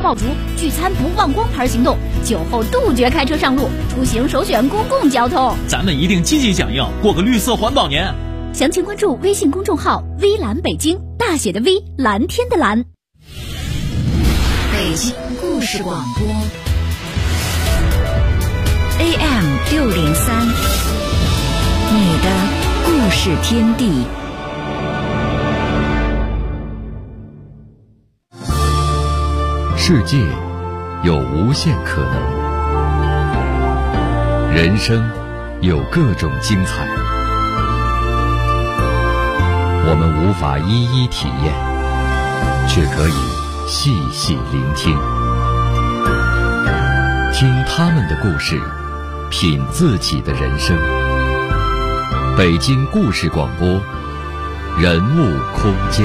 爆竹，聚餐不忘光牌行动，酒后杜绝开车上路，出行首选公共交通。 咱们一定积极响应，过个绿色环保年。 详情关注微信公众号微蓝北京，大写的 V， 蓝天的蓝。 北京故事广播 AM603，你的故事天地。 世界有无限可能，人生有各种精彩，我们无法一一体验，却可以细细聆听，听他们的故事，品自己的人生。北京故事广播，人物空间。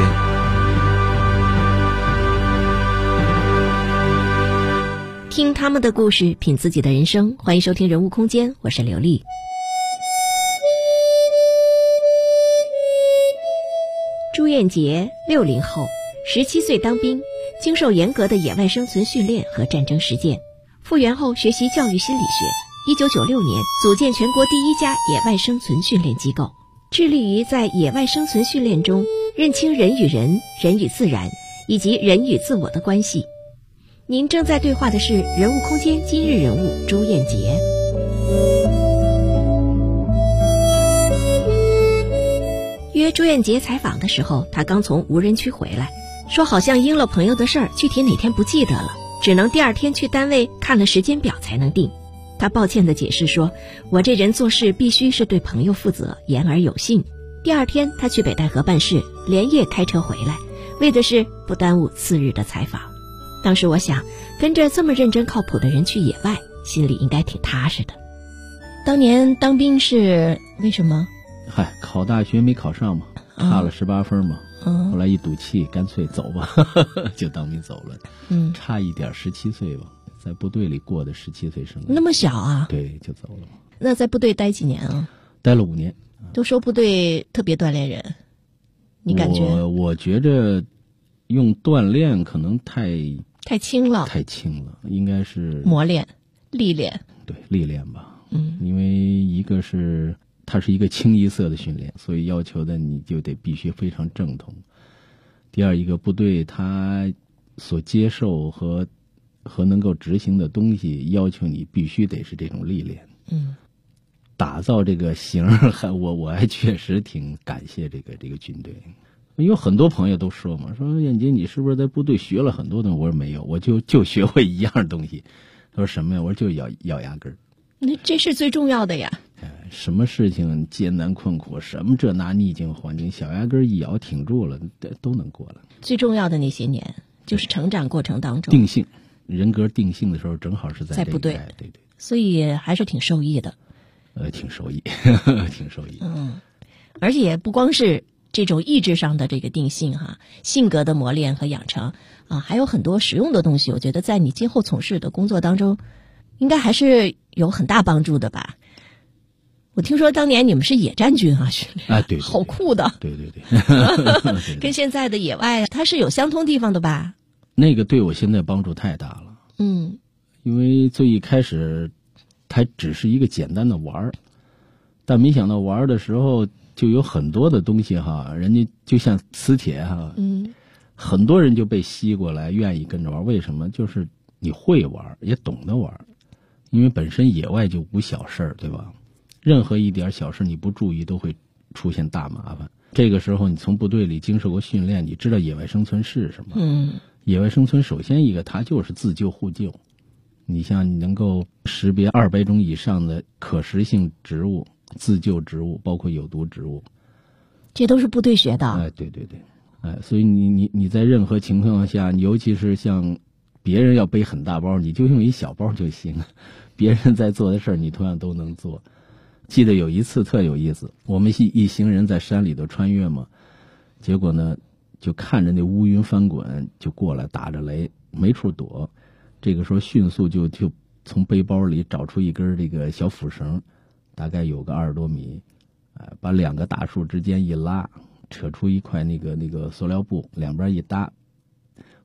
听他们的故事，品自己的人生。欢迎收听人物空间，我是刘丽。朱艳杰，60后，17岁当兵，经受严格的野外生存训练和战争实践。复员后学习教育心理学，1996年组建全国第一家野外生存训练机构，致力于在野外生存训练中认清人与人、人与自然以及人与自我的关系。您正在对话的是人物空间今日人物朱艳杰。约朱艳杰采访的时候，他刚从无人区回来，说好像应了朋友的事儿，具体哪天不记得了，只能第二天去单位看了时间表才能定。他抱歉地解释说，我这人做事必须是对朋友负责，言而有信。第二天他去北戴河办事，连夜开车回来，为的是不耽误次日的采访。当时我想，跟着这么认真靠谱的人去野外，心里应该挺踏实的。当年当兵是为什么？ 考大学没考上嘛，差了18分嘛，后来一赌气，干脆走吧，就当兵走了。差一点17岁吧，在部队里过的17岁生日。 那么小啊？ 对，就走了。 那在部队待几年啊？ 待了5年。 都说部队特别锻炼人，你感觉？ 我觉着用锻炼可能太轻了，应该是磨练、历练。 对，历练吧。因为一个是它是一个清一色的训练，所以要求的你就得必须非常正统。第二，一个部队它所接受和能够执行的东西，要求你必须得是这种历练。打造这个型我还确实挺感谢这个军队。有很多朋友都说嘛，说燕杰你是不是在部队学了很多东西？我说没有，我就学会一样东西。他说什么呀？我说就咬牙根儿。 那这是最重要的呀。 什么事情艰难困苦，什么这那逆境环境，小牙根一咬挺住了，都能过了。 最重要的那些年，就是成长过程当中定性，人格定性的时候，正好是在部队。 对， 所以还是挺受益的。 挺受益，挺受益。 而且不光是这种意志上的这个定性哈，性格的磨练和养成啊，还有很多实用的东西。我觉得在你今后从事的工作当中，应该还是有很大帮助的吧。我听说当年你们是野战军啊，训练对， 好酷的。 对， 跟现在的野外它是有相通地方的吧？ 那个对我现在帮助太大了。因为最一开始它只是一个简单的玩儿，但没想到玩的时候就有很多的东西哈，人家就像磁铁哈，很多人就被吸过来，愿意跟着玩。为什么？就是你会玩，也懂得玩，因为本身野外就无小事儿，对吧？任何一点小事你不注意都会出现大麻烦。这个时候你从部队里经受过训练，你知道野外生存是什么。野外生存首先一个它就是自救互救。你像你能够识别200种以上的可食性植物、自救植物，包括有毒植物， 这都是部队学的。 对，所以你在任何情况下，尤其是像别人要背很大包，你就用一小包就行。别人在做的事儿，你同样都能做。记得有一次特有意思，我们一行人在山里头穿越嘛，结果呢，就看着那乌云翻滚就过来，打着雷没处躲。这个时候迅速就从背包里找出一根这个小斧绳，大概有个20多米，把2个大树之间一拉，扯出一块那个塑料布，两边一搭。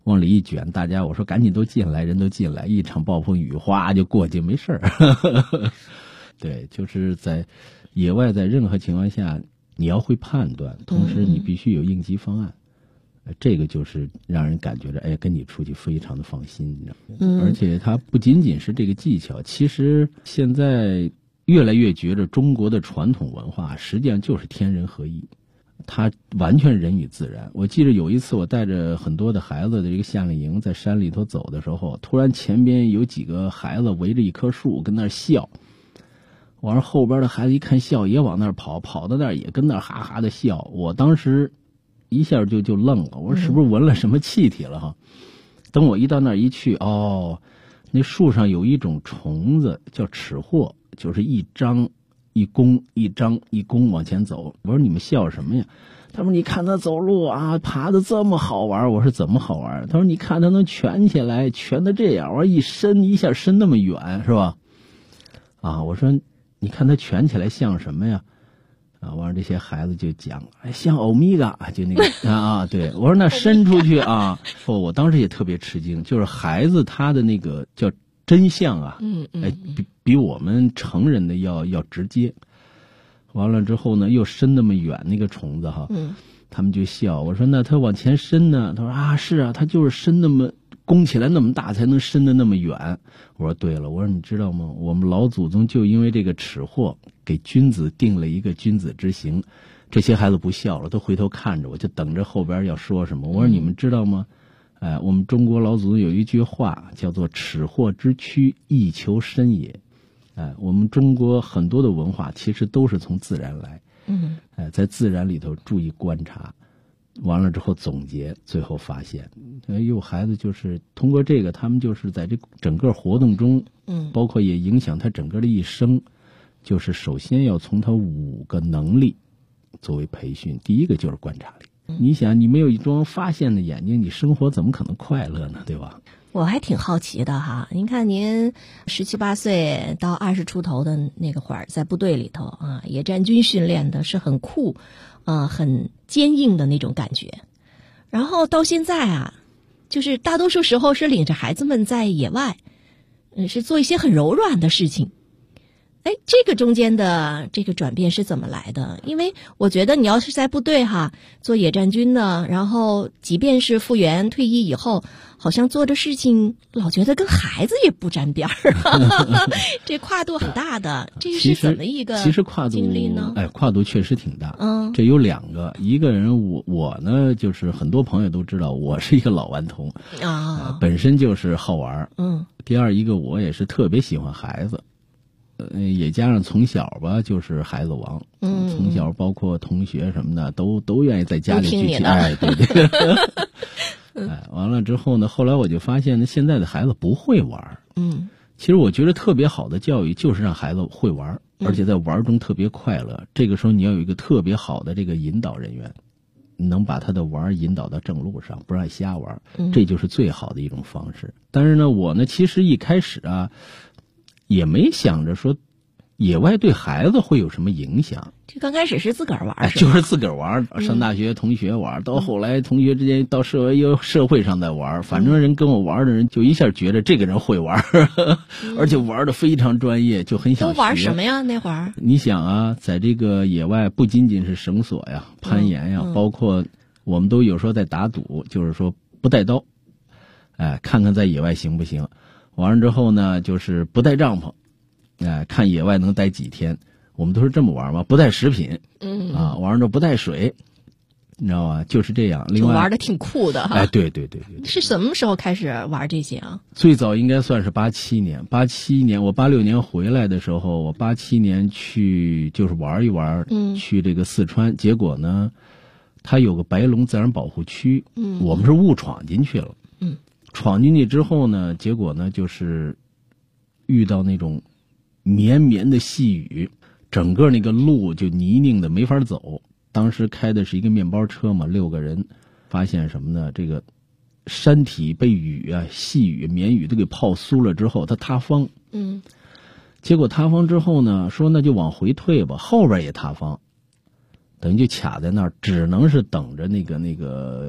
往里一卷，大家我说赶紧都进来，人都进来，一场暴风雨哗就过去，没事儿。对，就是在野外，在任何情况下你要会判断，同时你必须有应急方案。这个就是让人感觉着，哎，跟你出去非常的放心，你知道吗？而且它不仅仅是这个技巧，其实现在越来越觉着中国的传统文化实际上就是天人合一，它完全人与自然。我记得有一次我带着很多的孩子的这个夏令营在山里头走的时候，突然前边有几个孩子围着一棵树跟那儿笑，完了后边的孩子一看笑也往那儿跑，跑到那儿也跟那儿哈哈的笑。我当时一下就愣了，我说是不是闻了什么气体了哈？等我一到那儿一去，哦，那树上有一种虫子叫齿货，就是一张一弓，一张一弓往前走。我说你们笑什么呀？他说你看他走路啊，爬得这么好玩。我说怎么好玩？他说你看他能蜷起来，蜷得这样，我说一伸一下伸那么远是吧？啊，我说你看他蜷起来像什么呀？啊，完了这些孩子就讲，哎，像欧米伽，就那个啊，对，我说那伸出去啊，我当时也特别吃惊，就是孩子他的那个叫真相啊，哎，比我们成人的要直接。完了之后呢，又伸那么远那个虫子哈，他们就笑。我说那他往前伸呢？他说啊，是啊，他就是伸那么弓起来那么大才能伸得那么远。我说对了，我说你知道吗？我们老祖宗就因为这个齿货给君子定了一个君子之行。这些孩子不笑了，都回头看着我，就等着后边要说什么。我说你们知道吗？我们中国老祖宗有一句话叫做齿货之躯，亦求深也。我们中国很多的文化其实都是从自然来。在自然里头注意观察，完了之后总结，最后发现，有孩子就是通过这个，他们就是在这整个活动中，包括也影响他整个的一生，就是首先要从他5个能力作为培训。第一个就是观察力。你想，你没有一双发现的眼睛，你生活怎么可能快乐呢？对吧？ 我还挺好奇的哈，您看您17、18岁到20出头的那个会儿，在部队里头啊，野战军训练的是很酷，很坚硬的那种感觉。然后到现在啊，就是大多数时候是领着孩子们在野外，是做一些很柔软的事情。哎，这个中间的这个转变是怎么来的？因为我觉得你要是在部队哈做野战军呢，然后即便是复员退役以后，好像做的事情老觉得跟孩子也不沾边儿，这跨度很大的，这是怎么一个经历呢？ 跨度确实挺大。这有2个，一个人我呢，就是很多朋友都知道我是一个老顽童啊，本身就是好玩。第二一个我也是特别喜欢孩子。也加上从小吧，就是孩子王。从小包括同学什么的，都愿意在家里聚集。哎，对对。完了之后呢，后来我就发现呢，现在的孩子不会玩。其实我觉得特别好的教育就是让孩子会玩，而且在玩中特别快乐。这个时候你要有一个特别好的这个引导人员，能把他的玩引导到正路上，不让瞎玩，这就是最好的一种方式。但是呢，我呢，其实一开始啊，也没想着说野外对孩子会有什么影响。 这刚开始是自个儿玩， 就是自个儿玩。上大学同学玩，到后来同学之间到社会上在玩，反正人跟我玩的人就一下觉得这个人会玩，而且玩的非常专业，就很想学。 都玩什么呀？那会儿你想啊，在这个野外不仅仅是绳索呀、攀岩呀，包括我们都有时候在打赌，就是说不带刀，看看在野外行不行。完了之后呢，就是不带帐篷，看野外能待几天。我们都是这么玩嘛，不带食品，完了之后不带水，你知道吗？就是这样。另外玩的挺酷的哈。 对。 是什么时候开始玩这些啊？ 最早应该算是87年。87年我86年回来的时候，我87年去就是玩一玩，去这个四川。结果呢，它有个白龙自然保护区，我们是误闯进去了。闯进去之后呢，结果呢就是遇到那种绵绵的细雨，整个那个路就泥泞的没法走。当时开的是一个面包车嘛，6个人，发现什么呢？这个山体被雨啊、细雨、绵雨都给泡酥了之后，它塌方。结果塌方之后呢，说那就往回退吧，后边也塌方，等于就卡在那儿，只能是等着那个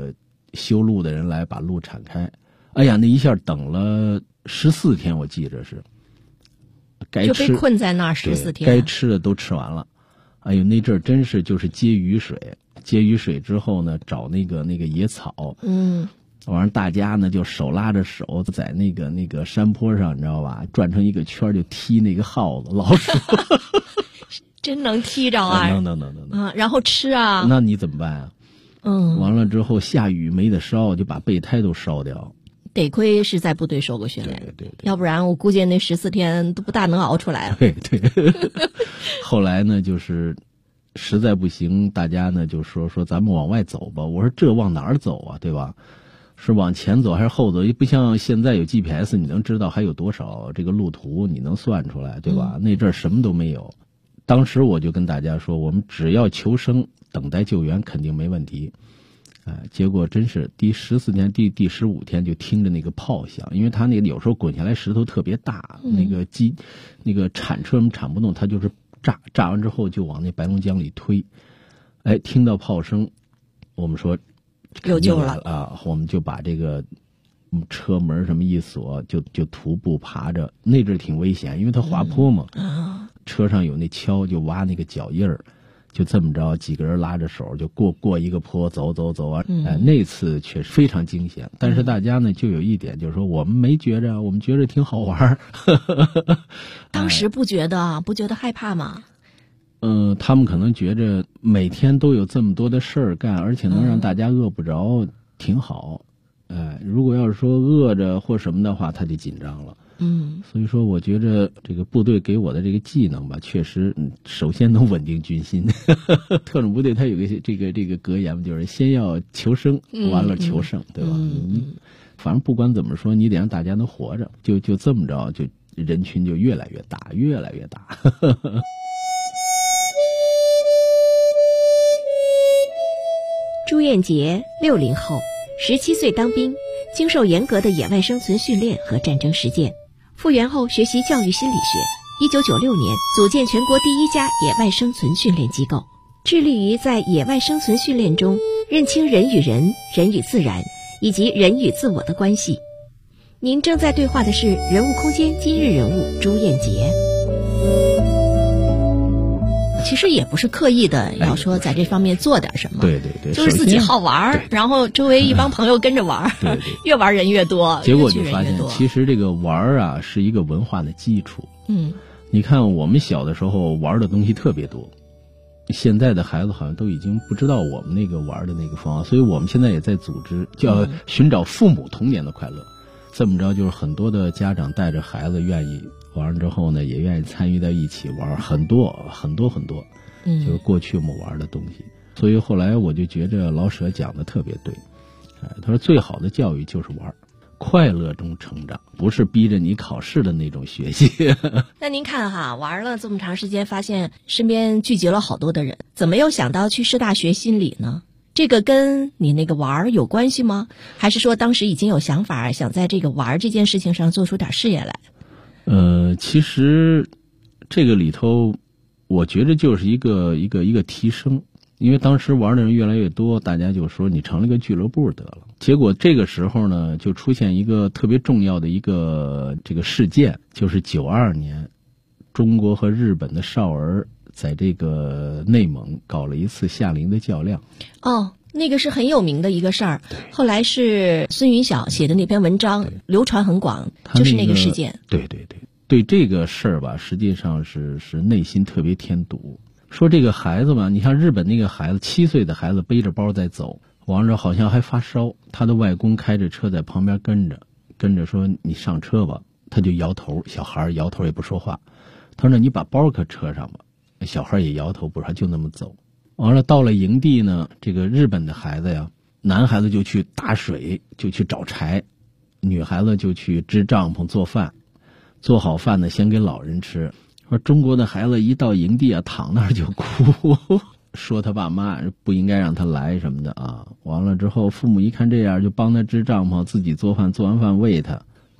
修路的人来把路铲开。哎呀，那一下等了14天，我记着是。 就被困在那儿14天， 该吃的都吃完了。哎呦，那阵儿真是就是接雨水，接雨水之后呢，找那个野草，完了大家呢就手拉着手在那个山坡上，你知道吧，转成一个圈就踢那个耗子老鼠， 真能踢着啊！ 能啊，然后吃啊， 那你怎么办啊？完了之后下雨没得烧，就把备胎都烧掉。 得亏是在部队受过训练， 对， 要不然我估计那14天都不大能熬出来了。 对，后来呢，就是实在不行，大家呢就说咱们往外走吧。我说这往哪儿走啊，对吧？是往前走还是后走？也不像现在有 GPS， 你能知道还有多少这个路途，你能算出来，对吧？那阵儿什么都没有。当时我就跟大家说，我们只要求生，等待救援，肯定没问题。结果真是第14天、第15天就听着那个炮响，因为他那个有时候滚下来石头特别大，那个铲车们铲不动，他就是炸完之后就往那白龙江里推。哎，听到炮声，我们说有救了啊，我们就把这个车门什么一锁，就徒步爬着。那阵挺危险，因为它滑坡嘛，车上有那锹，就挖那个脚印儿。就这么着，几个人拉着手就过一个坡，走啊！那次确实非常惊险。但是大家呢，就有一点，就是说我们没觉着，我们觉着挺好玩。 当时不觉得害怕吗？ 他们可能觉着每天都有这么多的事儿干，而且能让大家饿不着，挺好。如果要是说饿着或什么的话，他就紧张了。所以说我觉着这个部队给我的这个技能吧，确实首先能稳定军心。特种部队它有个这个格言嘛，就是先要求生，完了求胜，对吧？反正不管怎么说，你得让大家能活着，就这么着，就人群就越来越大。 朱彦杰，60后，17岁当兵，经受严格的野外生存训练和战争实践。复员后学习教育心理学，1996年组建全国第1家野外生存训练机构，致力于在野外生存训练中认清人与人、人与自然以及人与自我的关系。您正在对话的是人物空间今日人物朱彦杰。其实也不是刻意的要说在这方面做点什么， 对， 就是自己好玩，然后周围一帮朋友跟着玩， 对， 越玩人越多， 结果就发现其实这个玩啊是一个文化的基础。你看我们小的时候玩的东西特别多，现在的孩子好像都已经不知道我们那个玩的那个方法，所以我们现在也在组织叫寻找父母童年的快乐。这么着就是很多的家长带着孩子愿意玩之后呢，也愿意参与到一起玩，很多，就是过去我们玩的东西。所以后来我就觉着老舍讲的特别对，他说最好的教育就是玩，快乐中成长，不是逼着你考试的那种学习。 那您看哈，玩了这么长时间，发现身边聚集了好多的人，怎么又想到去师大学心理呢？这个跟你那个玩有关系吗？还是说当时已经有想法，想在这个玩这件事情上做出点事业来？ 其实这个里头，我觉得就是一个提升，因为当时玩的人越来越多，大家就说你成了个俱乐部得了。结果这个时候呢，就出现一个特别重要的一个这个事件，就是92年，中国和日本的少儿在这个内蒙搞了一次夏令营的较量。 那个是很有名的一个事儿，后来是孙云晓写的那篇文章流传很广，就是那个事件。 对这个事儿吧，实际上是内心特别添堵。说这个孩子嘛，你像日本那个孩子，7岁的孩子背着包在走，完了好像还发烧，他的外公开着车在旁边跟着说你上车吧，他就摇头，小孩摇头也不说话。他说你把包可车上吧，小孩也摇头不说，就那么走。完了到了营地呢，这个日本的孩子呀，男孩子就去打水，就去找柴，女孩子就去支帐篷做饭，做好饭呢先给老人吃。说中国的孩子一到营地啊，躺那儿就哭，说他爸妈不应该让他来什么的啊。完了之后父母一看这样，就帮他支帐篷，自己做饭，做完饭喂他。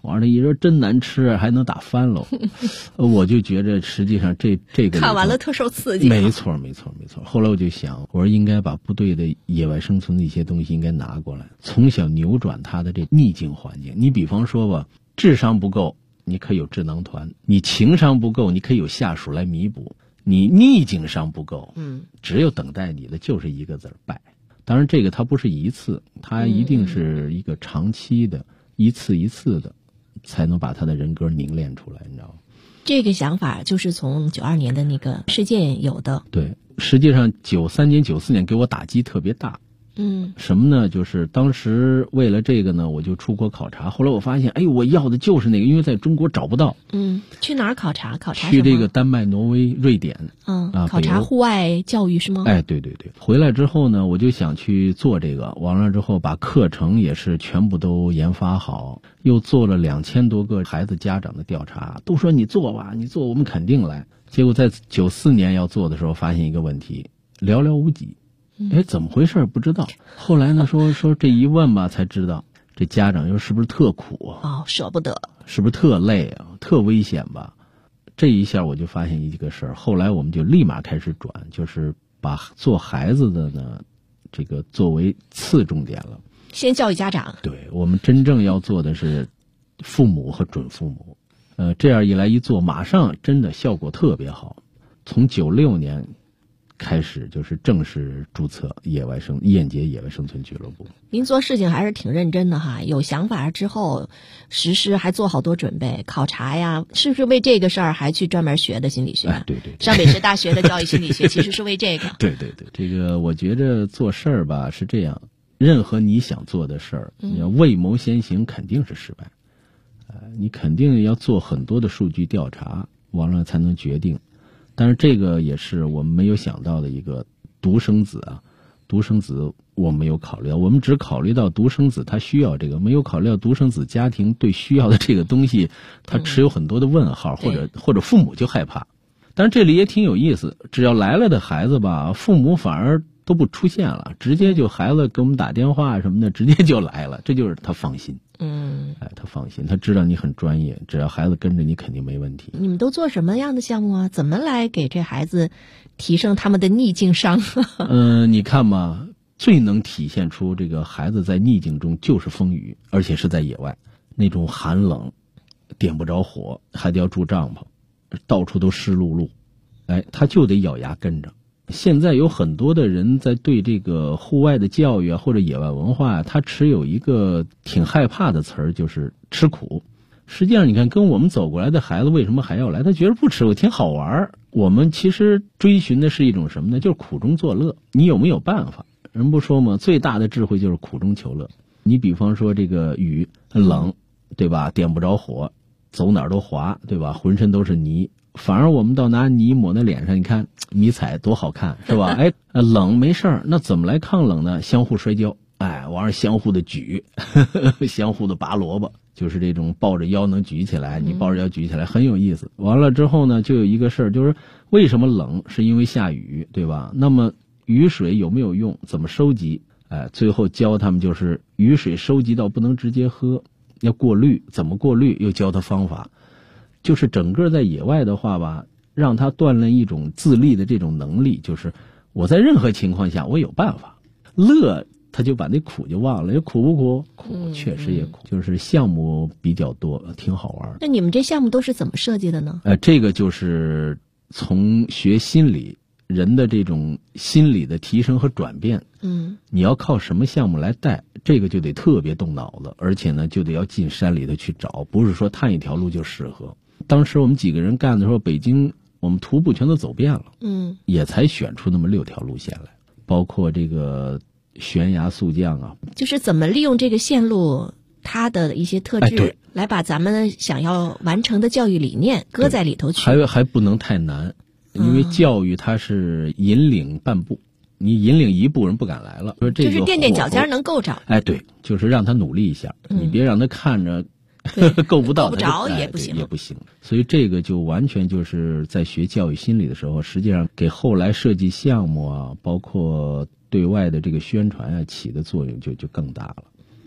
完了一说真难吃，还能打翻喽。我就觉着实际上这个看完了特受刺激。 没错。后来我就想，我说应该把部队的野外生存的一些东西应该拿过来，从小扭转他的这逆境环境。你比方说吧，智商不够，你可以有智囊团；你情商不够，你可以有下属来弥补；你逆境上不够，只有等待你的就是一个字败。当然，这个它不是一次，它一定是一个长期的，一次一次的，才能把他的人格凝练出来，你知道吗？ 这个想法就是从92年的那个事件有的。 对，实际上93年、94年给我打击特别大。什么呢？就是当时为了这个呢，我就出国考察。后来我发现，我要的就是那个，因为在中国找不到。 去哪儿考察？ 去这个丹麦、挪威、瑞典。 考察户外教育是吗？ 对。回来之后呢，我就想去做这个。完了之后，把课程也是全部都研发好，又做了2000多个孩子家长的调查，都说你做吧，你做我们肯定来。结果在94年要做的时候，发现一个问题，寥寥无几。怎么回事不知道。后来呢，说这一问吧，才知道这家长又是不是特苦啊？ 舍不得，是不是特累啊？特危险吧？这一下我就发现一个事儿。后来我们就立马开始转，就是把做孩子的呢，这个作为次重点了。 先教育家长。 对，我们真正要做的是父母和准父母。这样一来一做，马上真的效果特别好。从96年。开始就是正式注册燕杰野外生存俱乐部。 您做事情还是挺认真的哈，有想法之后实施，还做好多准备，考察呀，是不是为这个事儿还去专门学的心理学？ 对， 上北师大学的教育心理学其实是为这个。 对，这个我觉着做事儿吧是这样，任何你想做的事儿，你要未谋先行肯定是失败。你肯定要做很多的数据调查，完了才能决定。但是这个也是我们没有想到的一个独生子啊，独生子我没有考虑到，我们只考虑到独生子他需要这个，没有考虑到独生子家庭对需要的这个东西，他持有很多的问号，或者父母就害怕。但是这里也挺有意思，只要来了的孩子吧，父母反而都不出现了，直接就孩子给我们打电话什么的，直接就来了，这就是他放心。他放心，他知道你很专业，只要孩子跟着你肯定没问题。 你们都做什么样的项目啊？怎么来给这孩子提升他们的逆境商？ 你看嘛，最能体现出这个孩子在逆境中就是风雨，而且是在野外，那种寒冷，点不着火，还得要住帐篷，到处都湿漉漉，他就得咬牙跟着。现在有很多的人在对这个户外的教育啊，或者野外文化，他持有一个挺害怕的词儿，就是吃苦。实际上你看跟我们走过来的孩子为什么还要来，他觉得不吃苦挺好玩。我们其实追寻的是一种什么呢？就是苦中作乐。你有没有办法？人不说吗？最大的智慧就是苦中求乐。你比方说这个雨冷，对吧？点不着火，走哪儿都滑，对吧？浑身都是泥，反而我们到拿泥抹在脸上，你看迷彩多好看，是吧？冷没事儿，那怎么来抗冷呢？相互摔跤，完了相互的举，相互的拔萝卜，就是这种抱着腰能举起来，你抱着腰举起来很有意思。完了之后呢，就有一个事儿，就是为什么冷，是因为下雨，对吧？那么雨水有没有用？怎么收集？最后教他们就是雨水收集到不能直接喝，要过滤，怎么过滤？又教他方法。就是整个在野外的话吧，让他锻炼一种自立的这种能力，就是我在任何情况下我有办法。乐他就把那苦就忘了，苦不苦？苦，确实也苦。就是项目比较多，挺好玩。 那你们这项目都是怎么设计的呢？ 这个就是从学心理，人的这种心理的提升和转变。你要靠什么项目来带，这个就得特别动脑子，而且呢就得要进山里头去找，不是说探一条路就适合。当时我们几个人干的时候，北京我们徒步全都走遍了，也才选出那么6条路线来，包括这个悬崖速降啊， 就是怎么利用这个线路它的一些特质，来把咱们想要完成的教育理念搁在里头去。 还不能太难，因为教育它是引领半步，你引领一步人不敢来了，说这个就是垫垫脚尖能够着。 对，就是让他努力一下，你别让他看着够不到， 够不着也不行， 也不行。所以这个就完全就是在学教育心理的时候，实际上给后来设计项目啊，包括对外的这个宣传啊，起的作用就更大了。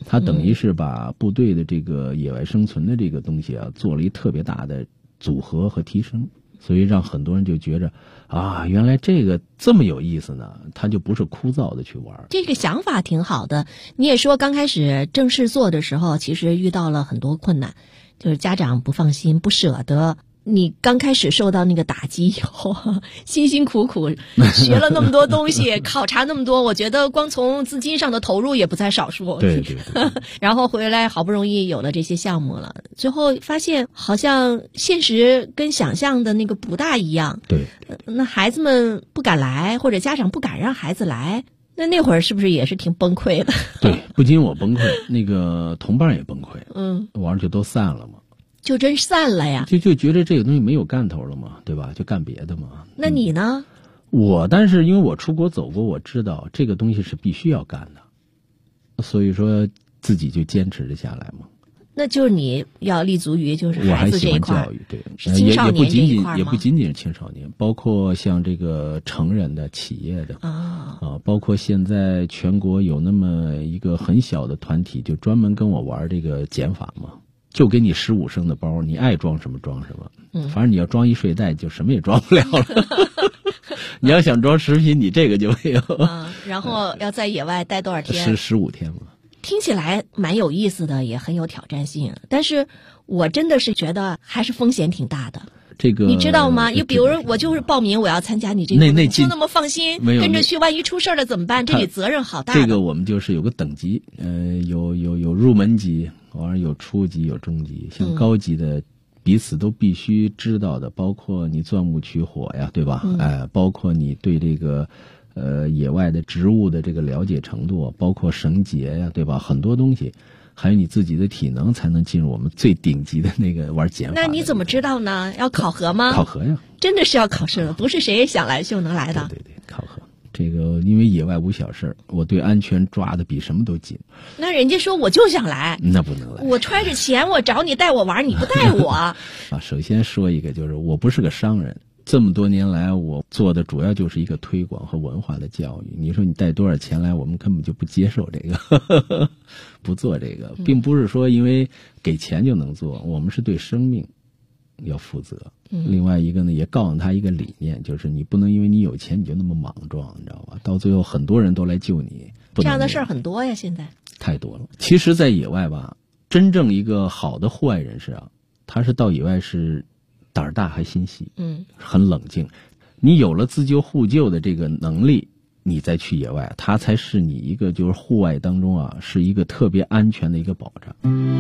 他等于是把部队的这个野外生存的这个东西啊，做了一特别大的组合和提升，所以让很多人就觉着啊，原来这个这么有意思呢，他就不是枯燥的去玩。 这个想法挺好的。你也说刚开始正式做的时候，其实遇到了很多困难，就是家长不放心、不舍得。你刚开始受到那个打击以后，辛辛苦苦学了那么多东西，考察那么多，我觉得光从资金上的投入也不在少数。 对。 然后回来好不容易有了这些项目了，最后发现好像现实跟想象的那个不大一样。 对。 那孩子们不敢来，或者家长不敢让孩子来，那会儿是不是也是挺崩溃的？ 对，不仅我崩溃，那个同伴也崩溃。玩就都散了嘛。 就真散了呀， 就觉得这个东西没有干头了嘛，对吧？就干别的嘛。 那你呢？ 但是因为我出国走过，我知道这个东西是必须要干的，所以说自己就坚持着下来嘛。 那就是你要立足于就是孩子这一块， 我还喜欢教育，对， 是青少年这一块吗？ 也不仅仅是青少年，包括像这个成人的、企业的包括现在全国有那么一个很小的团体，就专门跟我玩这个减法嘛。就给你15升的包，你爱装什么装什么。反正你要装一睡袋，就什么也装不了了。你要想装食品，你这个就没有。 然后要在野外待多少天 ？15天嘛。 听起来蛮有意思的，也很有挑战性。但是我真的是觉得还是风险挺大的。 这个你知道吗？比如我就是报名，我要参加你这个，就那么放心跟着去，万一出事了怎么办？这里责任好大。 这个我们就是有个等级，有入门级。有初级有中级，像高级的彼此都必须知道的，包括你钻木取火呀，对吧？包括你对这个野外的植物的这个了解程度，包括绳结呀，对吧？很多东西，还有你自己的体能，才能进入我们最顶级的那个玩减法。 那你怎么知道呢？要考核吗？ 考核呀， 真的是要考试的，不是谁想来就能来的。 对，考核。这个因为野外无小事，我对安全抓的比什么都紧。 那人家说我就想来， 那不能来。 我揣着钱，我找你带我玩，你不带我首先说一个，就是我不是个商人，这么多年来我做的主要就是一个推广和文化的教育。你说你带多少钱来，我们根本就不接受这个不做这个，并不是说因为给钱就能做，我们是对生命要负责。另外一个呢，也告诉他一个理念，就是你不能因为你有钱你就那么莽撞，你知道吧？到最后很多人都来救你， 这样的事儿很多呀，现在太多了。其实在野外吧，真正一个好的户外人士啊，他是到野外是胆儿大还心细，很冷静。你有了自救互救的这个能力，你再去野外，它才是你一个就是户外当中啊，是一个特别安全的一个保障。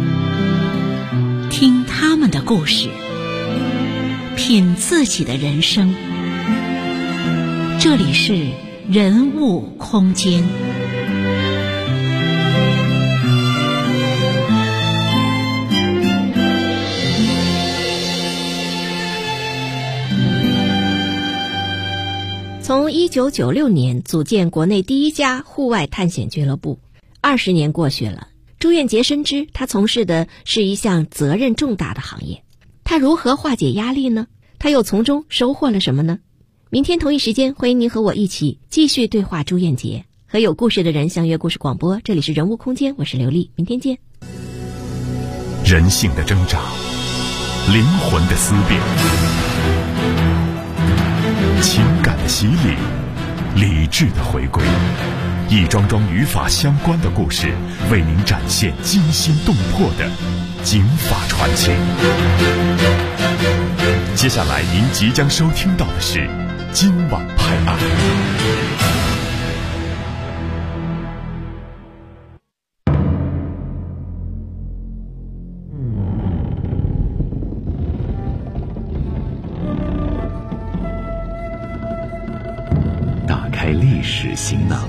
听他们的故事，品自己的人生。这里是人物空间。 从1996年组建国内第一家户外探险俱乐部，20年过去了，朱彦杰深知他从事的是一项责任重大的行业。他如何化解压力呢？他又从中收获了什么呢？明天同一时间，欢迎您和我一起继续对话朱彦杰，和有故事的人相约故事广播。这里是人物空间，我是刘丽，明天见。 人性的挣扎，灵魂的思辨，情感的洗礼，理智的回归，一桩桩与法相关的故事，为您展现惊心动魄的警法传奇。接下来您即将收听到的是今晚拍案。 打开历史行囊，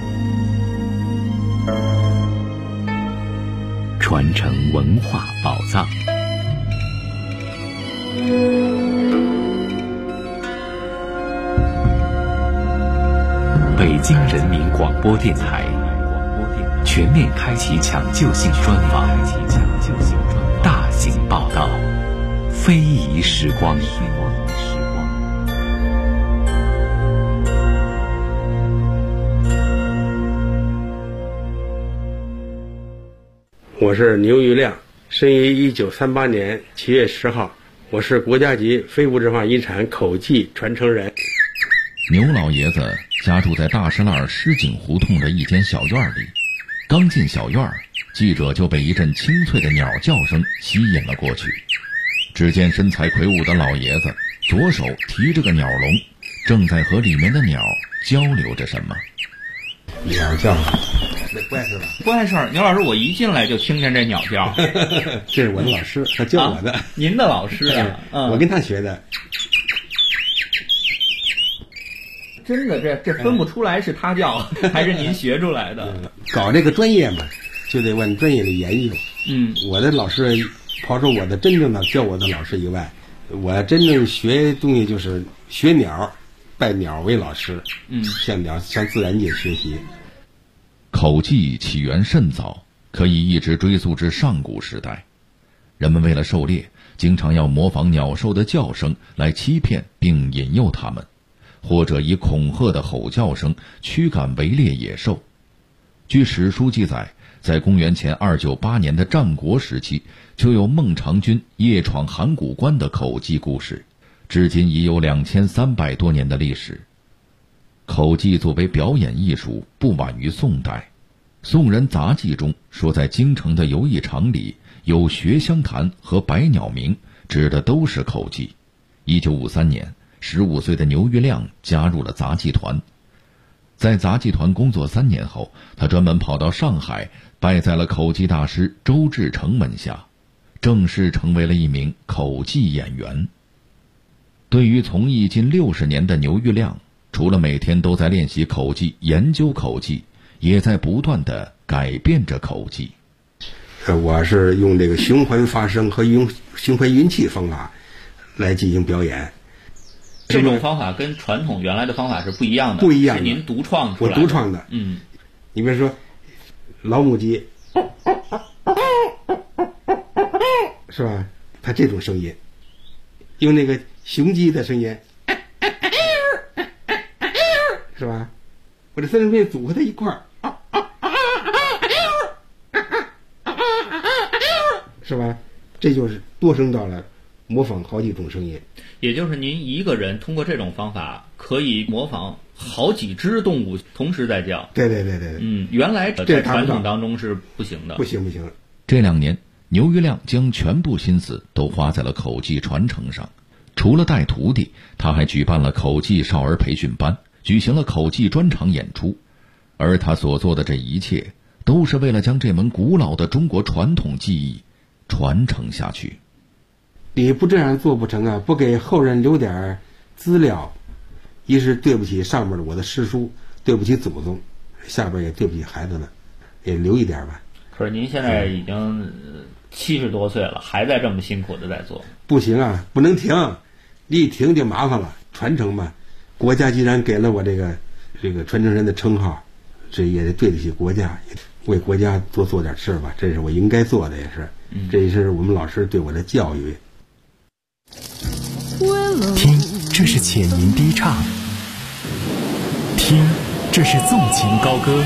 传承文化宝藏。北京人民广播电台全面开启抢救性专访，大型报道，非遗时光。 我是牛玉亮，生于1938年7月10号，我是国家级非物质文化遗产口技传承人。 牛老爷子家住在大石栏狮井胡同的一间小院里，刚进小院，记者就被一阵清脆的鸟叫声吸引了过去。只见身材魁梧的老爷子左手提着个鸟笼，正在和里面的鸟交流着什么。 鸟叫，那不碍事吧？ 不碍事。牛老师，我一进来就听见这鸟叫。 这是我的老师，他教我的。 您的老师啊？ 我跟他学的。 真的，这分不出来是他叫还是您学出来的。 搞这个专业嘛，就得往专业里研究。我的老师，刨除我的真正的教我的老师以外，我真正学东西就是学鸟，拜鸟为老师。向自然界学习。 口技起源甚早，可以一直追溯至上古时代。人们为了狩猎，经常要模仿鸟兽的叫声来欺骗并引诱它们，或者以恐吓的吼叫声驱赶围猎野兽。据史书记载，在公元前298年的战国时期，就有孟尝君夜闯函谷关的口技故事，至今已有2300多年的历史。口技作为表演艺术，不晚于宋代。宋人杂记中说，在京城的游艺场里有学香坛和百鸟鸣，指的都是口技。1953年，15岁的牛玉亮加入了杂技团。在杂技团工作3年后，他专门跑到上海，拜在了口技大师周志成门下，正式成为了一名口技演员。对于从艺近60年的牛玉亮，除了每天都在练习口技、研究口技，也在不断地改变着口技。 我是用这个循环发声和用循环运气方法来进行表演。 这种方法跟传统原来的方法是不一样的， 不一样的， 是您独创出来的。 我独创的。你比如说老母鸡，是吧？它这种声音，用那个雄鸡的声音，是吧？我这三声片组合在一块儿，是吧？这就是多声道了，模仿好几种声音。 也就是您一个人通过这种方法可以模仿好几只动物同时在叫。 对。 原来在传统当中是不行的。 不行。 这2年，牛玉亮将全部心思都花在了口技传承上。除了带徒弟，他还举办了口技少儿培训班，举行了口技专场演出。而他所做的这一切，都是为了将这门古老的中国传统技艺传承下去。 你不这样做不成啊！不给后人留点资料，一是对不起上面的我的师叔，对不起祖宗，下边也对不起孩子们，也留一点吧。 可是您现在已经70多岁了，还在这么辛苦的在做。 不行啊，不能停，你一停就麻烦了。传承嘛，国家既然给了我这个传承人的称号，这也得对得起国家，为国家多做点事吧，这是我应该做的，也是。这也是我们老师对我的教育。 听，这是浅吟低唱；听，这是纵情高歌；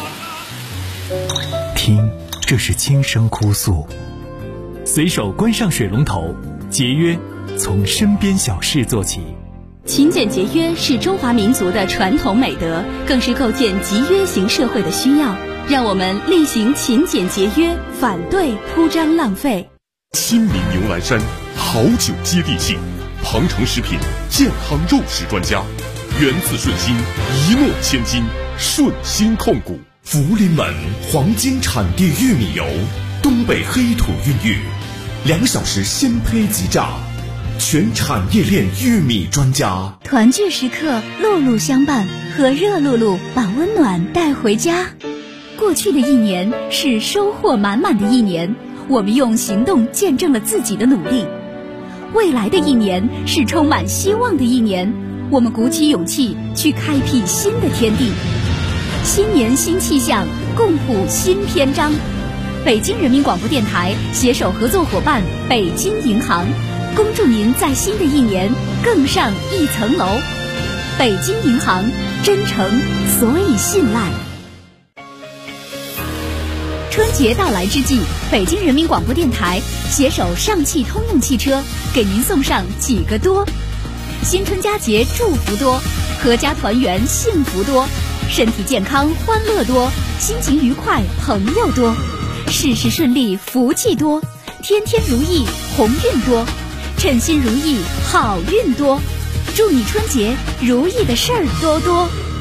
听，这是轻声哭诉。随手关上水龙头，节约从身边小事做起。 勤俭节约是中华民族的传统美德，更是构建集约型社会的需要。让我们厉行勤俭节约，反对铺张浪费。 新民牛栏山好酒接地气，庞城食品健康肉食专家，源自顺心，一诺千金，顺心控股。 福临门黄金产地玉米油，东北黑土孕育，2小时鲜胚即榨，全产业链玉米专家。 团聚时刻，路路相伴，和热露露把温暖带回家。过去的1年是收获满满的1年，我们用行动见证了自己的努力。未来的1年是充满希望的1年，我们鼓起勇气去开辟新的天地。新年新气象，共谱新篇章。北京人民广播电台携手合作伙伴北京银行，恭祝您在新的1年更上一层楼。北京银行，真诚所以信赖。 春节到来之际，北京人民广播电台携手上汽通用汽车，给您送上几个多：新春佳节祝福多，阖家团圆幸福多，身体健康欢乐多，心情愉快朋友多，事事顺利福气多，天天如意鸿运多，称心如意好运多。祝你春节如意的事儿多多。